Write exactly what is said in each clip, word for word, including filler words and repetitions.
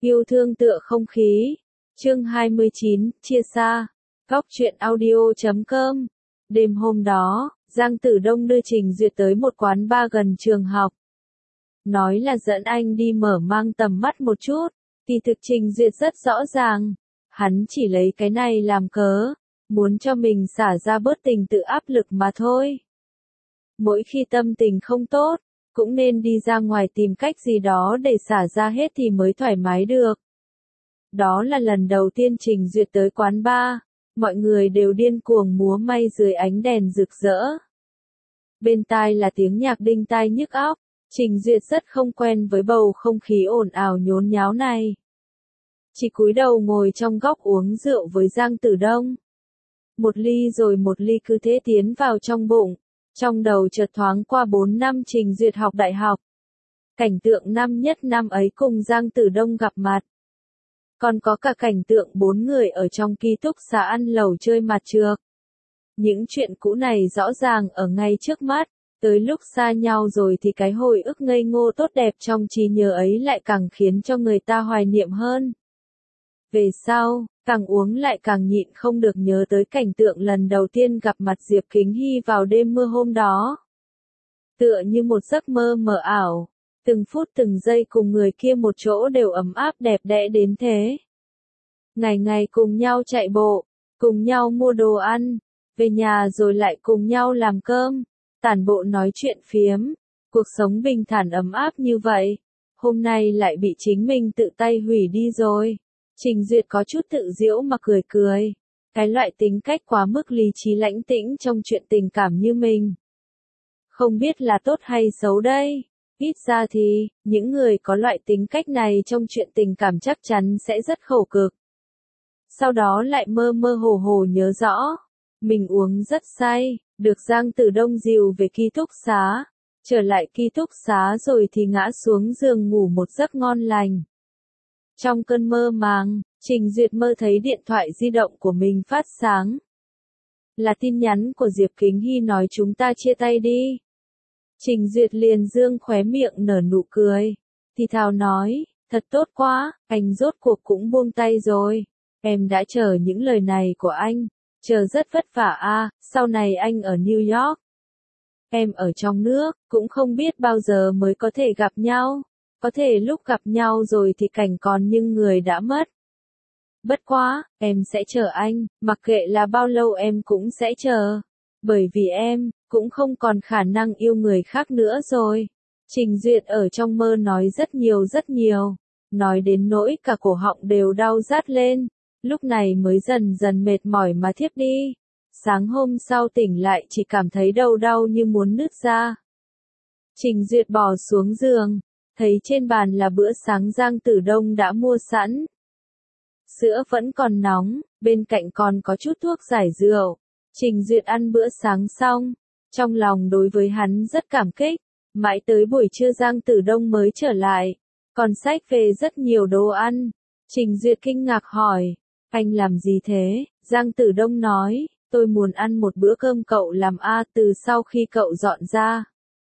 Yêu thương tựa không khí. Chương hai mươi chín, chia xa. Góc truyện audio chấm com. Đêm hôm đó, Giang Tử Đông đưa Trình Duyệt tới một quán bar gần trường học. Nói là dẫn anh đi mở mang tầm mắt một chút, kỳ thực Trình Duyệt rất rõ ràng. Hắn chỉ lấy cái này làm cớ, muốn cho mình xả ra bớt tình tự áp lực mà thôi. Mỗi khi tâm tình không tốt, cũng nên đi ra ngoài tìm cách gì đó để xả ra hết thì mới thoải mái được. Đó là lần đầu tiên Trình Duyệt tới quán bar, mọi người đều điên cuồng múa may dưới ánh đèn rực rỡ. Bên tai là tiếng nhạc đinh tai nhức óc, Trình Duyệt rất không quen với bầu không khí ồn ào nhốn nháo này. Chỉ cúi đầu ngồi trong góc uống rượu với Giang Tử Đông. Một ly rồi một ly cứ thế tiến vào trong bụng. Trong đầu chợt thoáng qua bốn năm Trình Duyệt học đại học. Cảnh tượng năm nhất năm ấy cùng Giang Tử Đông gặp mặt. Còn có cả cảnh tượng bốn người ở trong ký túc xá ăn lẩu chơi mặt trược. Những chuyện cũ này rõ ràng ở ngay trước mắt, tới lúc xa nhau rồi thì cái hồi ức ngây ngô tốt đẹp trong trí nhớ ấy lại càng khiến cho người ta hoài niệm hơn. Về sau, càng uống lại càng nhịn không được nhớ tới cảnh tượng lần đầu tiên gặp mặt Diệp Kính Hy vào đêm mưa hôm đó. Tựa như một giấc mơ mờ ảo, từng phút từng giây cùng người kia một chỗ đều ấm áp đẹp đẽ đến thế. Ngày ngày cùng nhau chạy bộ, cùng nhau mua đồ ăn, về nhà rồi lại cùng nhau làm cơm, tản bộ nói chuyện phiếm, cuộc sống bình thản ấm áp như vậy, hôm nay lại bị chính mình tự tay hủy đi rồi. Trình Duyệt có chút tự giễu mà cười cười, cái loại tính cách quá mức lý trí lãnh tĩnh trong chuyện tình cảm như mình. Không biết là tốt hay xấu đây, ít ra thì, những người có loại tính cách này trong chuyện tình cảm chắc chắn sẽ rất khổ cực. Sau đó lại mơ mơ hồ hồ nhớ rõ, mình uống rất say, được Giang Tử Đông dìu về ký túc xá, trở lại ký túc xá rồi thì ngã xuống giường ngủ một giấc ngon lành. Trong cơn mơ màng, Trình Duyệt mơ thấy điện thoại di động của mình phát sáng. Là tin nhắn của Diệp Kính Hy nói chúng ta chia tay đi. Trình Duyệt liền dương khóe miệng nở nụ cười, thì thào nói, thật tốt quá, anh rốt cuộc cũng buông tay rồi. Em đã chờ những lời này của anh, chờ rất vất vả a, sau này anh ở New York. Em ở trong nước, cũng không biết bao giờ mới có thể gặp nhau. Có thể lúc gặp nhau rồi thì cảnh còn nhưng người đã mất. Bất quá, em sẽ chờ anh, mặc kệ là bao lâu em cũng sẽ chờ. Bởi vì em, cũng không còn khả năng yêu người khác nữa rồi. Trình Duyệt ở trong mơ nói rất nhiều rất nhiều. Nói đến nỗi cả cổ họng đều đau rát lên. Lúc này mới dần dần mệt mỏi mà thiếp đi. Sáng hôm sau tỉnh lại chỉ cảm thấy đầu đau như muốn nứt ra. Trình Duyệt bò xuống giường. Thấy trên bàn là bữa sáng Giang Tử Đông đã mua sẵn. Sữa vẫn còn nóng, bên cạnh còn có chút thuốc giải rượu. Trình Duyệt ăn bữa sáng xong, trong lòng đối với hắn rất cảm kích. Mãi tới buổi trưa Giang Tử Đông mới trở lại, còn xách về rất nhiều đồ ăn. Trình Duyệt kinh ngạc hỏi, anh làm gì thế? Giang Tử Đông nói, tôi muốn ăn một bữa cơm cậu làm a từ sau khi cậu dọn ra.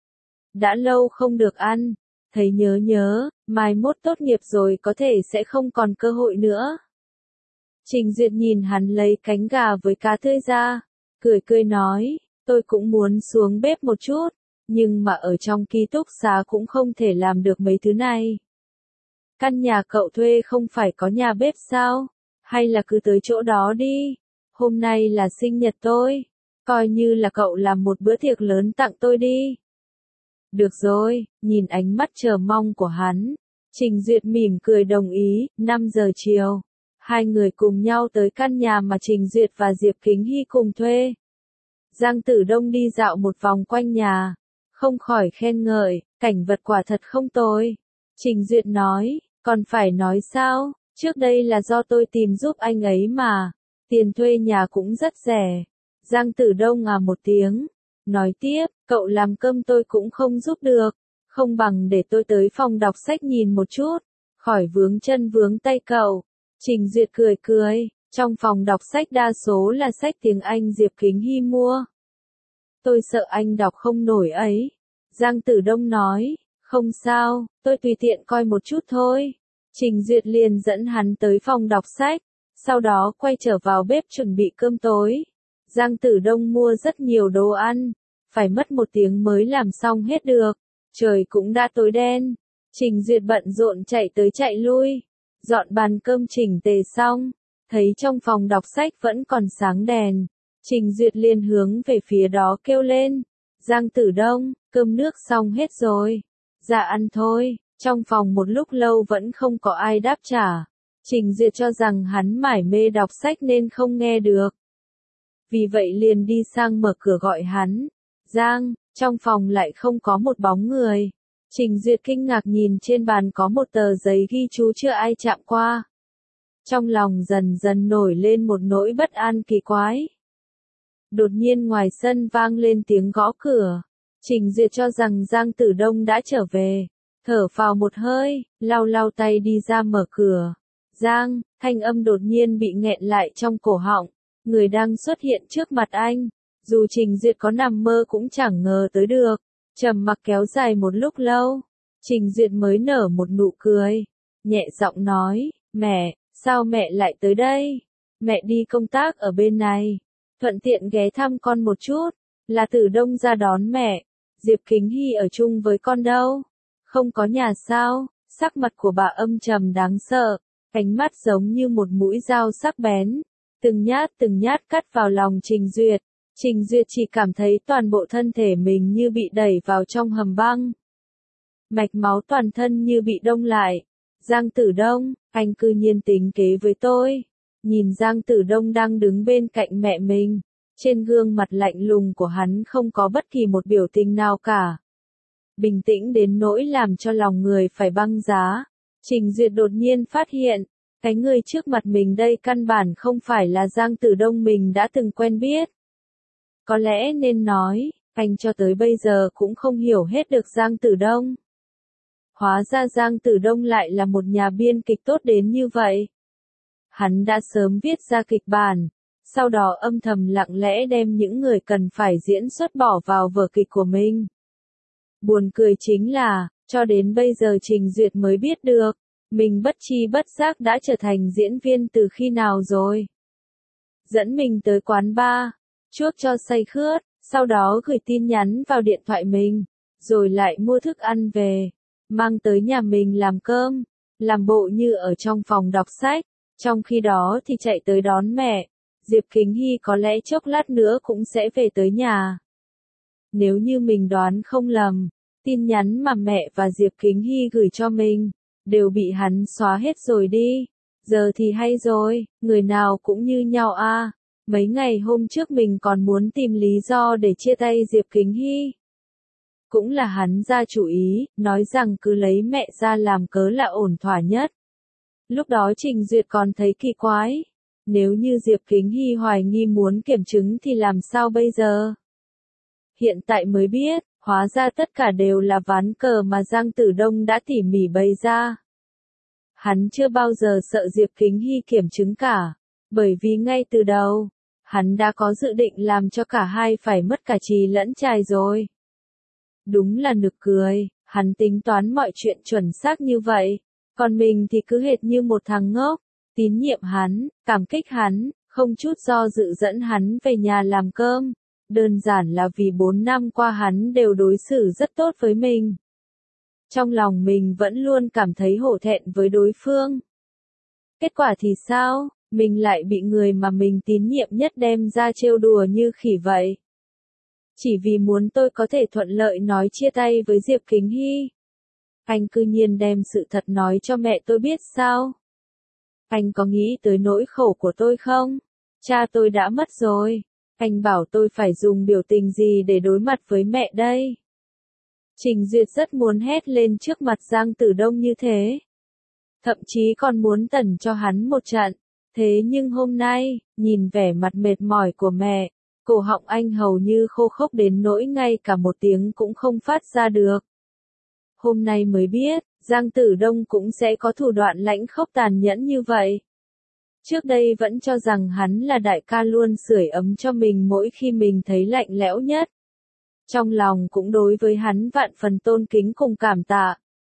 Đã lâu không được ăn. Thấy nhớ nhớ, mai mốt tốt nghiệp rồi có thể sẽ không còn cơ hội nữa. Trình Duyệt nhìn hắn lấy cánh gà với cá tươi ra, cười cười nói, tôi cũng muốn xuống bếp một chút, nhưng mà ở trong ký túc xá cũng không thể làm được mấy thứ này. Căn nhà cậu thuê không phải có nhà bếp sao, hay là cứ tới chỗ đó đi, hôm nay là sinh nhật tôi, coi như là cậu làm một bữa tiệc lớn tặng tôi đi. Được rồi, nhìn ánh mắt chờ mong của hắn, Trình Duyệt mỉm cười đồng ý. Năm giờ chiều, hai người cùng nhau tới căn nhà mà Trình Duyệt và Diệp Kính Hy cùng thuê. Giang Tử Đông đi dạo một vòng quanh nhà, không khỏi khen ngợi, cảnh vật quả thật không tồi. Trình Duyệt nói, còn phải nói sao, trước đây là do tôi tìm giúp anh ấy mà, tiền thuê nhà cũng rất rẻ. Giang Tử Đông à một tiếng. Nói tiếp, cậu làm cơm tôi cũng không giúp được, không bằng để tôi tới phòng đọc sách nhìn một chút, khỏi vướng chân vướng tay cậu. Trình Duyệt cười cười, trong phòng đọc sách đa số là sách tiếng Anh Diệp Kính Hy mua. Tôi sợ anh đọc không nổi ấy. Giang Tử Đông nói, không sao, tôi tùy tiện coi một chút thôi. Trình Duyệt liền dẫn hắn tới phòng đọc sách, sau đó quay trở vào bếp chuẩn bị cơm tối. Giang Tử Đông mua rất nhiều đồ ăn, phải mất một tiếng mới làm xong hết được, trời cũng đã tối đen. Trình Duyệt bận rộn chạy tới chạy lui, dọn bàn cơm chỉnh tề xong, thấy trong phòng đọc sách vẫn còn sáng đèn. Trình Duyệt liền hướng về phía đó kêu lên, Giang Tử Đông, cơm nước xong hết rồi, ra ăn thôi. Trong phòng một lúc lâu vẫn không có ai đáp trả. Trình Duyệt cho rằng hắn mải mê đọc sách nên không nghe được. Vì vậy liền đi sang mở cửa gọi hắn. Giang, trong phòng lại không có một bóng người. Trình Duyệt kinh ngạc nhìn trên bàn có một tờ giấy ghi chú chưa ai chạm qua. Trong lòng dần dần nổi lên một nỗi bất an kỳ quái. Đột nhiên ngoài sân vang lên tiếng gõ cửa. Trình Duyệt cho rằng Giang Tử Đông đã trở về. Thở phào một hơi, lau lau tay đi ra mở cửa. Giang, thanh âm đột nhiên bị nghẹn lại trong cổ họng. Người đang xuất hiện trước mặt anh. Dù Trình Duyệt có nằm mơ cũng chẳng ngờ tới được. Trầm mặc kéo dài một lúc lâu. Trình Duyệt mới nở một nụ cười. Nhẹ giọng nói, mẹ, sao mẹ lại tới đây? Mẹ đi công tác ở bên này. Thuận tiện ghé thăm con một chút. Là Tử Đông ra đón mẹ. Diệp Kính Hy ở chung với con đâu? Không có nhà sao? Sắc mặt của bà âm trầm đáng sợ, ánh mắt giống như một mũi dao sắc bén, từng nhát từng nhát cắt vào lòng Trình Duyệt. Trình Duyệt chỉ cảm thấy toàn bộ thân thể mình như bị đẩy vào trong hầm băng. Mạch máu toàn thân như bị đông lại. Giang Tử Đông, anh cư nhiên tính kế với tôi. Nhìn Giang Tử Đông đang đứng bên cạnh mẹ mình, trên gương mặt lạnh lùng của hắn không có bất kỳ một biểu tình nào cả. Bình tĩnh đến nỗi làm cho lòng người phải băng giá. Trình Duyệt đột nhiên phát hiện, cái người trước mặt mình đây căn bản không phải là Giang Tử Đông mình đã từng quen biết. Có lẽ nên nói, anh cho tới bây giờ cũng không hiểu hết được Giang Tử Đông. Hóa ra Giang Tử Đông lại là một nhà biên kịch tốt đến như vậy. Hắn đã sớm viết ra kịch bản, sau đó âm thầm lặng lẽ đem những người cần phải diễn xuất bỏ vào vở kịch của mình. Buồn cười chính là, cho đến bây giờ Trình Duyệt mới biết được, mình bất chi bất giác đã trở thành diễn viên từ khi nào rồi. Dẫn mình tới quán bar, chuốc cho say khướt, sau đó gửi tin nhắn vào điện thoại mình, rồi lại mua thức ăn về, mang tới nhà mình làm cơm, làm bộ như ở trong phòng đọc sách, trong khi đó thì chạy tới đón mẹ. Diệp Kính Hy có lẽ chốc lát nữa cũng sẽ về tới nhà. Nếu như mình đoán không lầm, tin nhắn mà mẹ và Diệp Kính Hy gửi cho mình, đều bị hắn xóa hết rồi đi. Giờ thì hay rồi, người nào cũng như nhau a. Mấy ngày hôm trước mình còn muốn tìm lý do để chia tay Diệp Kính Hy. Cũng là hắn ra chủ ý, nói rằng cứ lấy mẹ ra làm cớ là ổn thỏa nhất. Lúc đó Trình Duyệt còn thấy kỳ quái. Nếu như Diệp Kính Hy hoài nghi muốn kiểm chứng thì làm sao bây giờ? Hiện tại mới biết, hóa ra tất cả đều là ván cờ mà Giang Tử Đông đã tỉ mỉ bày ra. Hắn chưa bao giờ sợ Diệp Kính Hy kiểm chứng cả, bởi vì ngay từ đầu, hắn đã có dự định làm cho cả hai phải mất cả trì lẫn trài rồi. Đúng là nực cười, hắn tính toán mọi chuyện chuẩn xác như vậy, còn mình thì cứ hệt như một thằng ngốc, tín nhiệm hắn, cảm kích hắn, không chút do dự dẫn hắn về nhà làm cơm. Đơn giản là vì bốn năm qua hắn đều đối xử rất tốt với mình. Trong lòng mình vẫn luôn cảm thấy hổ thẹn với đối phương. Kết quả thì sao? Mình lại bị người mà mình tín nhiệm nhất đem ra trêu đùa như khỉ vậy. Chỉ vì muốn tôi có thể thuận lợi nói chia tay với Diệp Kính Hy. Anh cư nhiên đem sự thật nói cho mẹ tôi biết sao? Anh có nghĩ tới nỗi khổ của tôi không? Cha tôi đã mất rồi. Anh bảo tôi phải dùng biểu tình gì để đối mặt với mẹ đây? Trình Duyệt rất muốn hét lên trước mặt Giang Tử Đông như thế. Thậm chí còn muốn tẩn cho hắn một trận. Thế nhưng hôm nay, nhìn vẻ mặt mệt mỏi của mẹ, cổ họng anh hầu như khô khốc đến nỗi ngay cả một tiếng cũng không phát ra được. Hôm nay mới biết, Giang Tử Đông cũng sẽ có thủ đoạn lãnh khốc tàn nhẫn như vậy. Trước đây vẫn cho rằng hắn là đại ca luôn sưởi ấm cho mình mỗi khi mình thấy lạnh lẽo nhất. Trong lòng cũng đối với hắn vạn phần tôn kính cùng cảm tạ.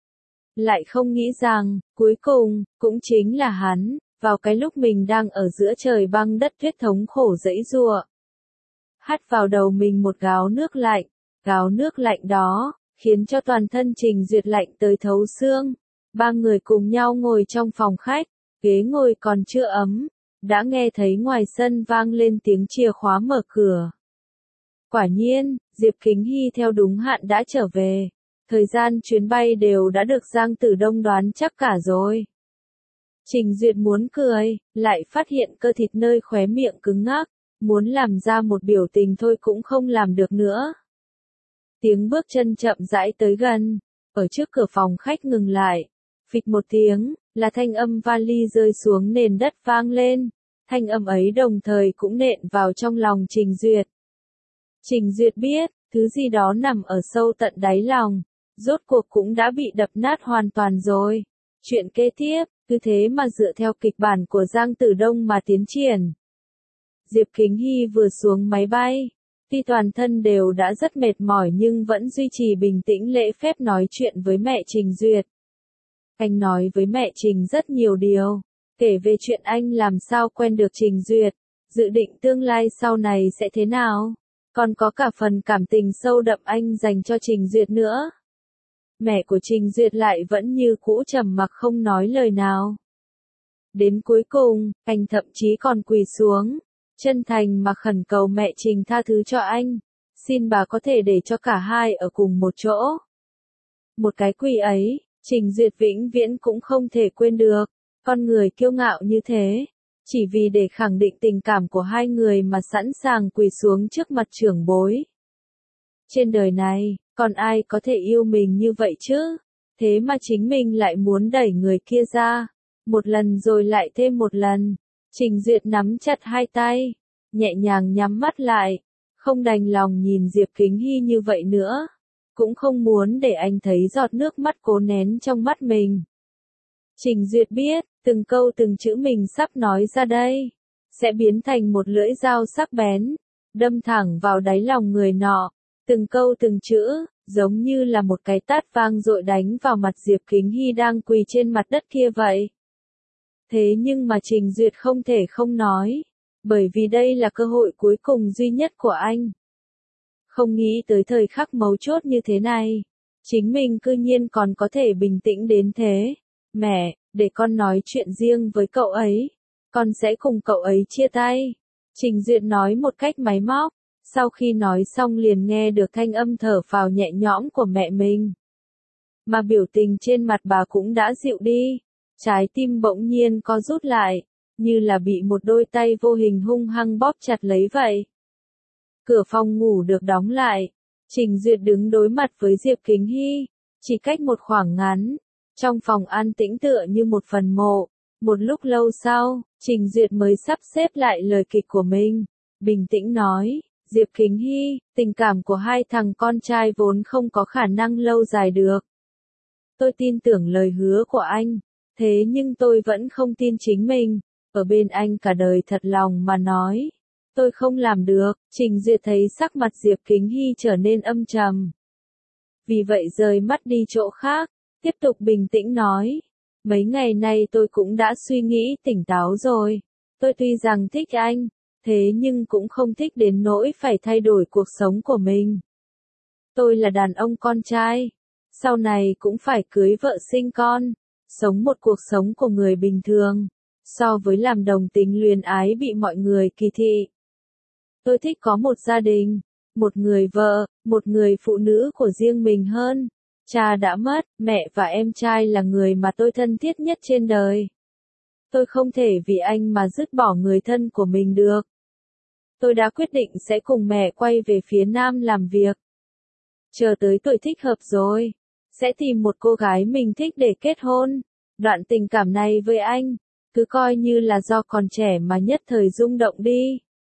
lại không nghĩ rằng, cuối cùng, cũng chính là hắn, vào cái lúc mình đang ở giữa trời băng đất tuyết thống khổ dẫy giụa. Hắt vào đầu mình một gáo nước lạnh, gáo nước lạnh đó, khiến cho toàn thân Trình Duyệt lạnh tới thấu xương. Ba người cùng nhau ngồi trong phòng khách, ghế ngồi còn chưa ấm, đã nghe thấy ngoài sân vang lên tiếng chìa khóa mở cửa. Quả nhiên, Diệp Kính Hy theo đúng hạn đã trở về. Thời gian chuyến bay đều đã được Giang Tử Đông đoán chắc cả rồi. Trình Duyệt muốn cười, lại phát hiện cơ thịt nơi khóe miệng cứng ngắc, muốn làm ra một biểu tình thôi cũng không làm được nữa. Tiếng bước chân chậm rãi tới gần, ở trước cửa phòng khách ngừng lại. Phịch một tiếng, là thanh âm vali rơi xuống nền đất vang lên. Thanh âm ấy đồng thời cũng nện vào trong lòng Trình Duyệt. Trình Duyệt biết, thứ gì đó nằm ở sâu tận đáy lòng, rốt cuộc cũng đã bị đập nát hoàn toàn rồi. Chuyện kế tiếp, cứ thế mà dựa theo kịch bản của Giang Tử Đông mà tiến triển. Diệp Kính Hy vừa xuống máy bay, tuy toàn thân đều đã rất mệt mỏi nhưng vẫn duy trì bình tĩnh lễ phép nói chuyện với mẹ Trình Duyệt. Anh nói với mẹ Trình rất nhiều điều, kể về chuyện anh làm sao quen được Trình Duyệt, dự định tương lai sau này sẽ thế nào, còn có cả phần cảm tình sâu đậm anh dành cho Trình Duyệt nữa. Mẹ của Trình Duyệt lại vẫn như cũ trầm mặc không nói lời nào. Đến cuối cùng, anh thậm chí còn quỳ xuống, chân thành mà khẩn cầu mẹ Trình tha thứ cho anh, xin bà có thể để cho cả hai ở cùng một chỗ. Một cái quỳ ấy, Trình Duyệt vĩnh viễn cũng không thể quên được, con người kiêu ngạo như thế, chỉ vì để khẳng định tình cảm của hai người mà sẵn sàng quỳ xuống trước mặt trưởng bối. Trên đời này, còn ai có thể yêu mình như vậy chứ? Thế mà chính mình lại muốn đẩy người kia ra, một lần rồi lại thêm một lần. Trình Duyệt nắm chặt hai tay, nhẹ nhàng nhắm mắt lại, không đành lòng nhìn Diệp Kính Hy như vậy nữa, cũng không muốn để anh thấy giọt nước mắt cố nén trong mắt mình. Trình Duyệt biết, từng câu từng chữ mình sắp nói ra đây, sẽ biến thành một lưỡi dao sắc bén, đâm thẳng vào đáy lòng người nọ. Từng câu từng chữ, giống như là một cái tát vang dội đánh vào mặt Diệp Kính Hy đang quỳ trên mặt đất kia vậy. Thế nhưng mà Trình Duyệt không thể không nói, bởi vì đây là cơ hội cuối cùng duy nhất của anh. Không nghĩ tới thời khắc mấu chốt như thế này, chính mình cư nhiên còn có thể bình tĩnh đến thế. Mẹ, để con nói chuyện riêng với cậu ấy, con sẽ cùng cậu ấy chia tay. Trình Duyệt nói một cách máy móc, sau khi nói xong liền nghe được thanh âm thở phào nhẹ nhõm của mẹ mình. Mà biểu tình trên mặt bà cũng đã dịu đi, trái tim bỗng nhiên co rút lại, như là bị một đôi tay vô hình hung hăng bóp chặt lấy vậy. Cửa phòng ngủ được đóng lại, Trình Duyệt đứng đối mặt với Diệp Kính Hy, chỉ cách một khoảng ngắn, trong phòng an tĩnh tựa như một phần mộ. Một lúc lâu sau, Trình Duyệt mới sắp xếp lại lời kịch của mình, bình tĩnh nói, Diệp Kính Hy, tình cảm của hai thằng con trai vốn không có khả năng lâu dài được. Tôi tin tưởng lời hứa của anh, thế nhưng tôi vẫn không tin chính mình, ở bên anh cả đời thật lòng mà nói. Tôi không làm được. Trình Duyệt thấy sắc mặt Diệp Kính Hy trở nên âm trầm. Vì vậy rời mắt đi chỗ khác, tiếp tục bình tĩnh nói. Mấy ngày nay tôi cũng đã suy nghĩ tỉnh táo rồi. Tôi tuy rằng thích anh, thế nhưng cũng không thích đến nỗi phải thay đổi cuộc sống của mình. Tôi là đàn ông con trai, sau này cũng phải cưới vợ sinh con, sống một cuộc sống của người bình thường, so với làm đồng tính luyến ái bị mọi người kỳ thị. Tôi thích có một gia đình, một người vợ, một người phụ nữ của riêng mình hơn. Cha đã mất, mẹ và em trai là người mà tôi thân thiết nhất trên đời. Tôi không thể vì anh mà dứt bỏ người thân của mình được. Tôi đã quyết định sẽ cùng mẹ quay về phía Nam làm việc. Chờ tới tuổi thích hợp rồi, sẽ tìm một cô gái mình thích để kết hôn. Đoạn tình cảm này với anh, cứ coi như là do còn trẻ mà nhất thời rung động đi.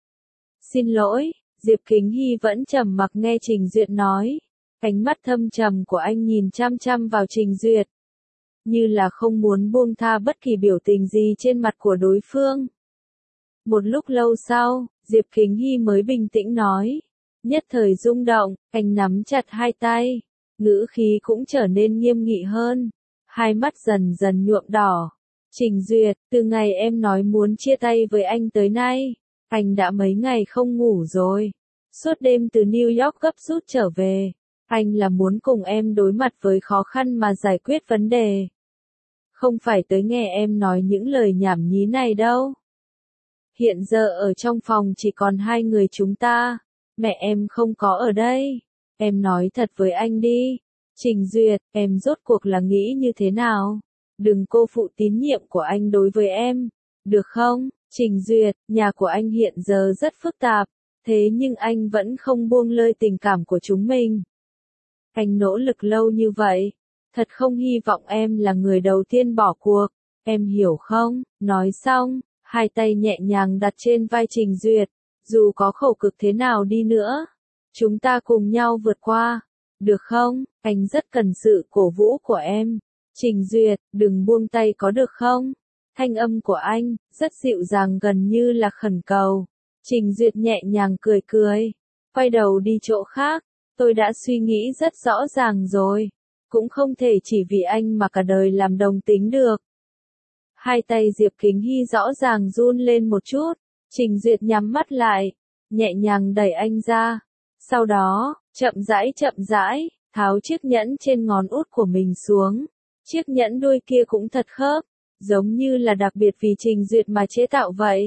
Xin lỗi, Diệp Kính Hy vẫn trầm mặc nghe Trình Duyệt nói. Ánh mắt thâm trầm của anh nhìn chăm chăm vào Trình Duyệt, như là không muốn buông tha bất kỳ biểu tình gì trên mặt của đối phương. Một lúc lâu sau, Diệp Kính Hy mới bình tĩnh nói. Nhất thời rung động, anh nắm chặt hai tay, ngữ khí cũng trở nên nghiêm nghị hơn. hai mắt dần dần nhuộm đỏ. Trình Duyệt, từ ngày em nói muốn chia tay với anh tới nay, anh đã mấy ngày không ngủ rồi. Suốt đêm từ New York gấp rút trở về. Anh là muốn cùng em đối mặt với khó khăn mà giải quyết vấn đề. Không phải tới nghe em nói những lời nhảm nhí này đâu. Hiện giờ ở trong phòng chỉ còn hai người chúng ta. Mẹ em không có ở đây. Em nói thật với anh đi. Trình Duyệt, em rốt cuộc là nghĩ như thế nào? Đừng cô phụ tín nhiệm của anh đối với em. Được không? Trình Duyệt, nhà của anh hiện giờ rất phức tạp. Thế nhưng anh vẫn không buông lơi tình cảm của chúng mình. Anh nỗ lực lâu như vậy. Thật không hy vọng em là người đầu tiên bỏ cuộc. Em hiểu không? Nói xong, hai tay nhẹ nhàng đặt trên vai Trình Duyệt. Dù có khổ cực thế nào đi nữa, chúng ta cùng nhau vượt qua. Được không? Anh rất cần sự cổ vũ của em. Trình Duyệt, đừng buông tay có được không? Thanh âm của anh, rất dịu dàng gần như là khẩn cầu. Trình Duyệt nhẹ nhàng cười cười. Quay đầu đi chỗ khác. Tôi đã suy nghĩ rất rõ ràng rồi. Cũng không thể chỉ vì anh mà cả đời làm đồng tính được. Hai tay Diệp Kính Hy rõ ràng run lên một chút. Trình Duyệt nhắm mắt lại. Nhẹ nhàng đẩy anh ra. Sau đó, chậm rãi chậm rãi, tháo chiếc nhẫn trên ngón út của mình xuống. Chiếc nhẫn đuôi kia cũng thật khớp. Giống như là đặc biệt vì Trình Duyệt mà chế tạo vậy.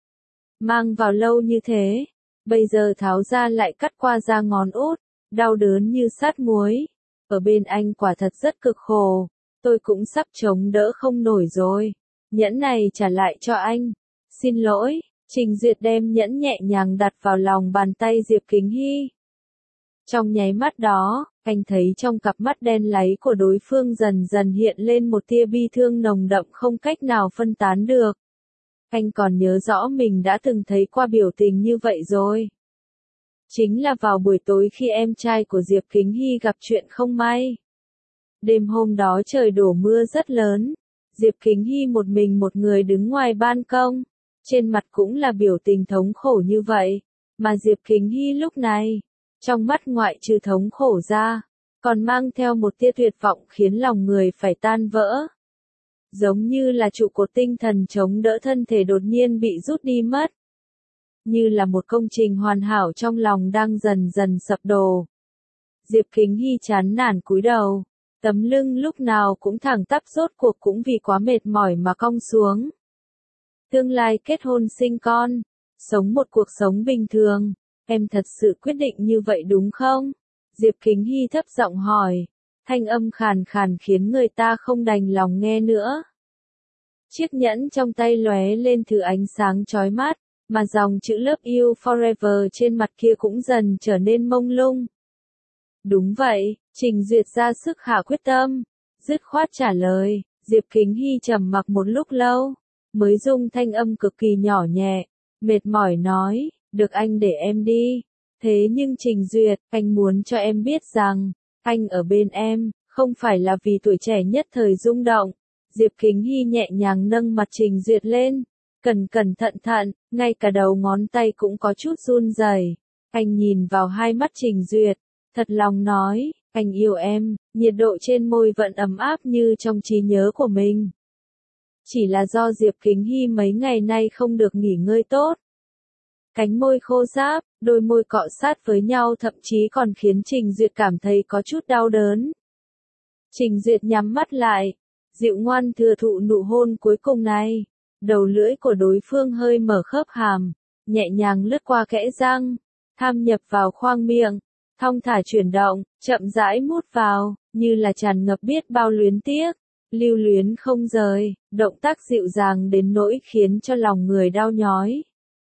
Mang vào lâu như thế. Bây giờ tháo ra lại cắt qua da ngón út. Đau đớn như sát muối. Ở bên anh quả thật rất cực khổ. Tôi cũng sắp chống đỡ không nổi rồi. Nhẫn này trả lại cho anh. Xin lỗi. Trình Duyệt đem nhẫn nhẹ nhàng đặt vào lòng bàn tay Diệp Kính Hy. Trong nháy mắt đó, anh thấy trong cặp mắt đen láy của đối phương dần dần hiện lên một tia bi thương nồng đậm không cách nào phân tán được. Anh còn nhớ rõ mình đã từng thấy qua biểu tình như vậy rồi. Chính là vào buổi tối khi em trai của Diệp Kính Hy gặp chuyện không may. Đêm hôm đó trời đổ mưa rất lớn. Diệp Kính Hy một mình một người đứng ngoài ban công. Trên mặt cũng là biểu tình thống khổ như vậy. Mà Diệp Kính Hy lúc này, trong mắt ngoại trừ thống khổ ra, còn mang theo một tia tuyệt vọng khiến lòng người phải tan vỡ. Giống như là trụ cột tinh thần chống đỡ thân thể đột nhiên bị rút đi mất. Như là một công trình hoàn hảo trong lòng đang dần dần sập đổ. Diệp Kính Hy chán nản cúi đầu. Tấm lưng lúc nào cũng thẳng tắp rốt cuộc cũng vì quá mệt mỏi mà cong xuống. Tương lai kết hôn sinh con. Sống một cuộc sống bình thường. Em thật sự quyết định như vậy đúng không? Diệp Kính Hy thấp giọng hỏi. Thanh âm khàn khàn khiến người ta không đành lòng nghe nữa. Chiếc nhẫn trong tay lóe lên thứ ánh sáng chói mắt, mà dòng chữ Love You Forever trên mặt kia cũng dần trở nên mông lung. Đúng vậy, Trình Duyệt ra sức hạ quyết tâm, dứt khoát trả lời. Diệp Kính Hy trầm mặc một lúc lâu, mới dùng thanh âm cực kỳ nhỏ nhẹ, mệt mỏi nói, được anh để em đi. Thế nhưng Trình Duyệt, anh muốn cho em biết rằng, anh ở bên em, không phải là vì tuổi trẻ nhất thời rung động. Diệp Kính Hy nhẹ nhàng nâng mặt Trình Duyệt lên, cẩn cẩn thận thận, ngay cả đầu ngón tay cũng có chút run rẩy. Anh nhìn vào hai mắt Trình Duyệt, thật lòng nói, anh yêu em, nhiệt độ trên môi vẫn ấm áp như trong trí nhớ của mình. Chỉ là do Diệp Kính Hy mấy ngày nay không được nghỉ ngơi tốt. Cánh môi khô ráp, đôi môi cọ sát với nhau thậm chí còn khiến Trình Duyệt cảm thấy có chút đau đớn. Trình Duyệt nhắm mắt lại, dịu ngoan thừa thụ nụ hôn cuối cùng này. Đầu lưỡi của đối phương hơi mở khớp hàm, nhẹ nhàng lướt qua kẽ răng, tham nhập vào khoang miệng, thong thả chuyển động, chậm rãi mút vào, như là tràn ngập biết bao luyến tiếc, lưu luyến không rời, động tác dịu dàng đến nỗi khiến cho lòng người đau nhói.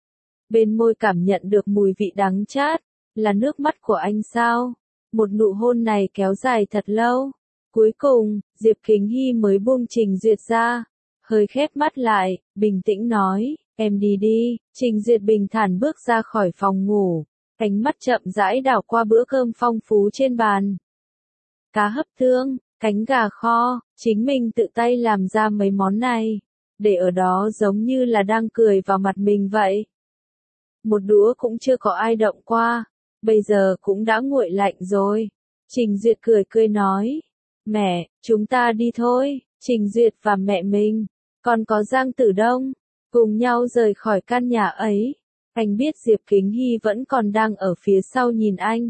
Bên môi cảm nhận được mùi vị đắng chát, là nước mắt của anh sao? Một nụ hôn này kéo dài thật lâu. Cuối cùng, Diệp Kính Hy mới buông Trình Duyệt ra, hơi khép mắt lại, bình tĩnh nói, em đi đi. Trình Duyệt bình thản bước ra khỏi phòng ngủ, ánh mắt chậm rãi đảo qua bữa cơm phong phú trên bàn. Cá hấp tương, cánh gà kho, chính mình tự tay làm ra mấy món này, để ở đó giống như là đang cười vào mặt mình vậy. Một đũa cũng chưa có ai động qua, bây giờ cũng đã nguội lạnh rồi. Trình Duyệt cười cười nói, Mẹ, chúng ta đi thôi, Trình Duyệt và mẹ mình, còn có Giang Tử Đông, cùng nhau rời khỏi căn nhà ấy. Anh biết Diệp Kính Hy vẫn còn đang ở phía sau nhìn anh.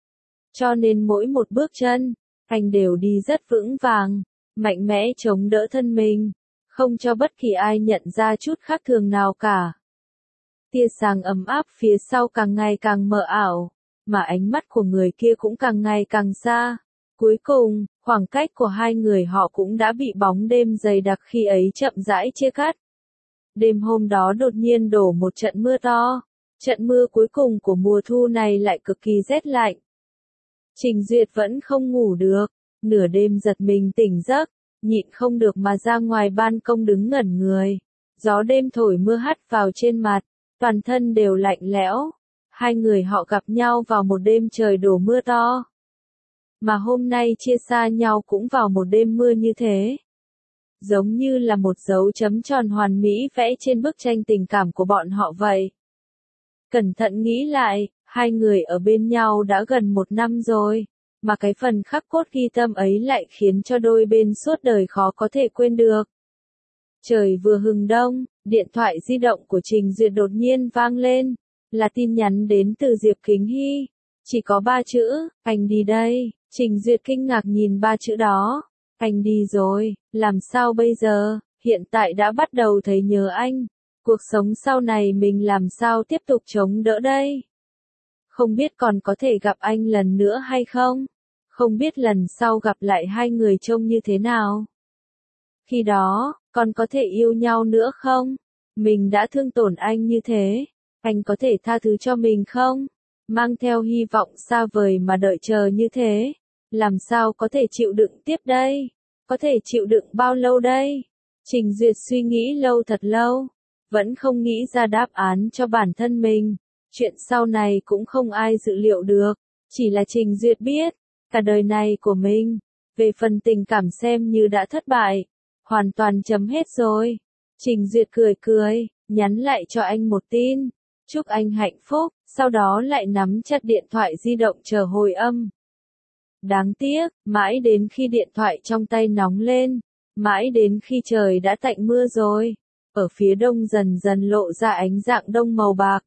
Cho nên mỗi một bước chân, anh đều đi rất vững vàng, mạnh mẽ chống đỡ thân mình, không cho bất kỳ ai nhận ra chút khác thường nào cả. Tia sáng ấm áp phía sau càng ngày càng mờ ảo, mà ánh mắt của người kia cũng càng ngày càng xa. Cuối cùng, khoảng cách của hai người họ cũng đã bị bóng đêm dày đặc khi ấy chậm rãi chia cắt. Đêm hôm đó đột nhiên đổ một trận mưa to. Trận mưa cuối cùng của mùa thu này lại cực kỳ rét lạnh. Trình Duyệt vẫn không ngủ được, nửa đêm giật mình tỉnh giấc, nhịn không được mà ra ngoài ban công đứng ngẩn người. Gió đêm thổi mưa hắt vào trên mặt, toàn thân đều lạnh lẽo. Hai người họ gặp nhau vào một đêm trời đổ mưa to. Mà hôm nay chia xa nhau cũng vào một đêm mưa như thế. Giống như là một dấu chấm tròn hoàn mỹ vẽ trên bức tranh tình cảm của bọn họ vậy. Cẩn thận nghĩ lại, hai người ở bên nhau đã gần một năm rồi, mà cái phần khắc cốt ghi tâm ấy lại khiến cho đôi bên suốt đời khó có thể quên được. Trời vừa hừng đông, điện thoại di động của Trình Duyệt đột nhiên vang lên, là tin nhắn đến từ Diệp Kính Hy. Chỉ có ba chữ, anh đi đây. Trình Duyệt kinh ngạc nhìn ba chữ đó. Anh đi rồi, làm sao bây giờ, hiện tại đã bắt đầu thấy nhớ anh. Cuộc sống sau này mình làm sao tiếp tục chống đỡ đây? Không biết còn có thể gặp anh lần nữa hay không? Không biết lần sau gặp lại hai người trông như thế nào? Khi đó, còn có thể yêu nhau nữa không? Mình đã thương tổn anh như thế, anh có thể tha thứ cho mình không? Mang theo hy vọng xa vời mà đợi chờ như thế, làm sao có thể chịu đựng tiếp đây? Có thể chịu đựng bao lâu đây? Trình Duyệt suy nghĩ lâu thật lâu, vẫn không nghĩ ra đáp án cho bản thân mình. Chuyện sau này cũng không ai dự liệu được, chỉ là Trình Duyệt biết, cả đời này của mình, về phần tình cảm xem như đã thất bại, hoàn toàn chấm hết rồi. Trình Duyệt cười cười, nhắn lại cho anh một tin, chúc anh hạnh phúc, sau đó lại nắm chặt điện thoại di động chờ hồi âm. Đáng tiếc, mãi đến khi điện thoại trong tay nóng lên, mãi đến khi trời đã tạnh mưa rồi, ở phía đông dần dần lộ ra ánh dạng đông màu bạc.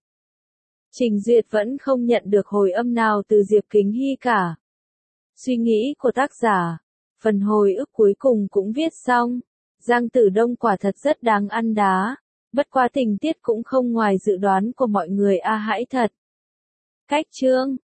Trình Duyệt vẫn không nhận được hồi âm nào từ Diệp Kính Hy cả. Suy nghĩ của tác giả, phần hồi ức cuối cùng cũng viết xong. Giang Tử Đông quả thật rất đáng ăn đá, bất quá tình tiết cũng không ngoài dự đoán của mọi người a hãi thật. Cách chương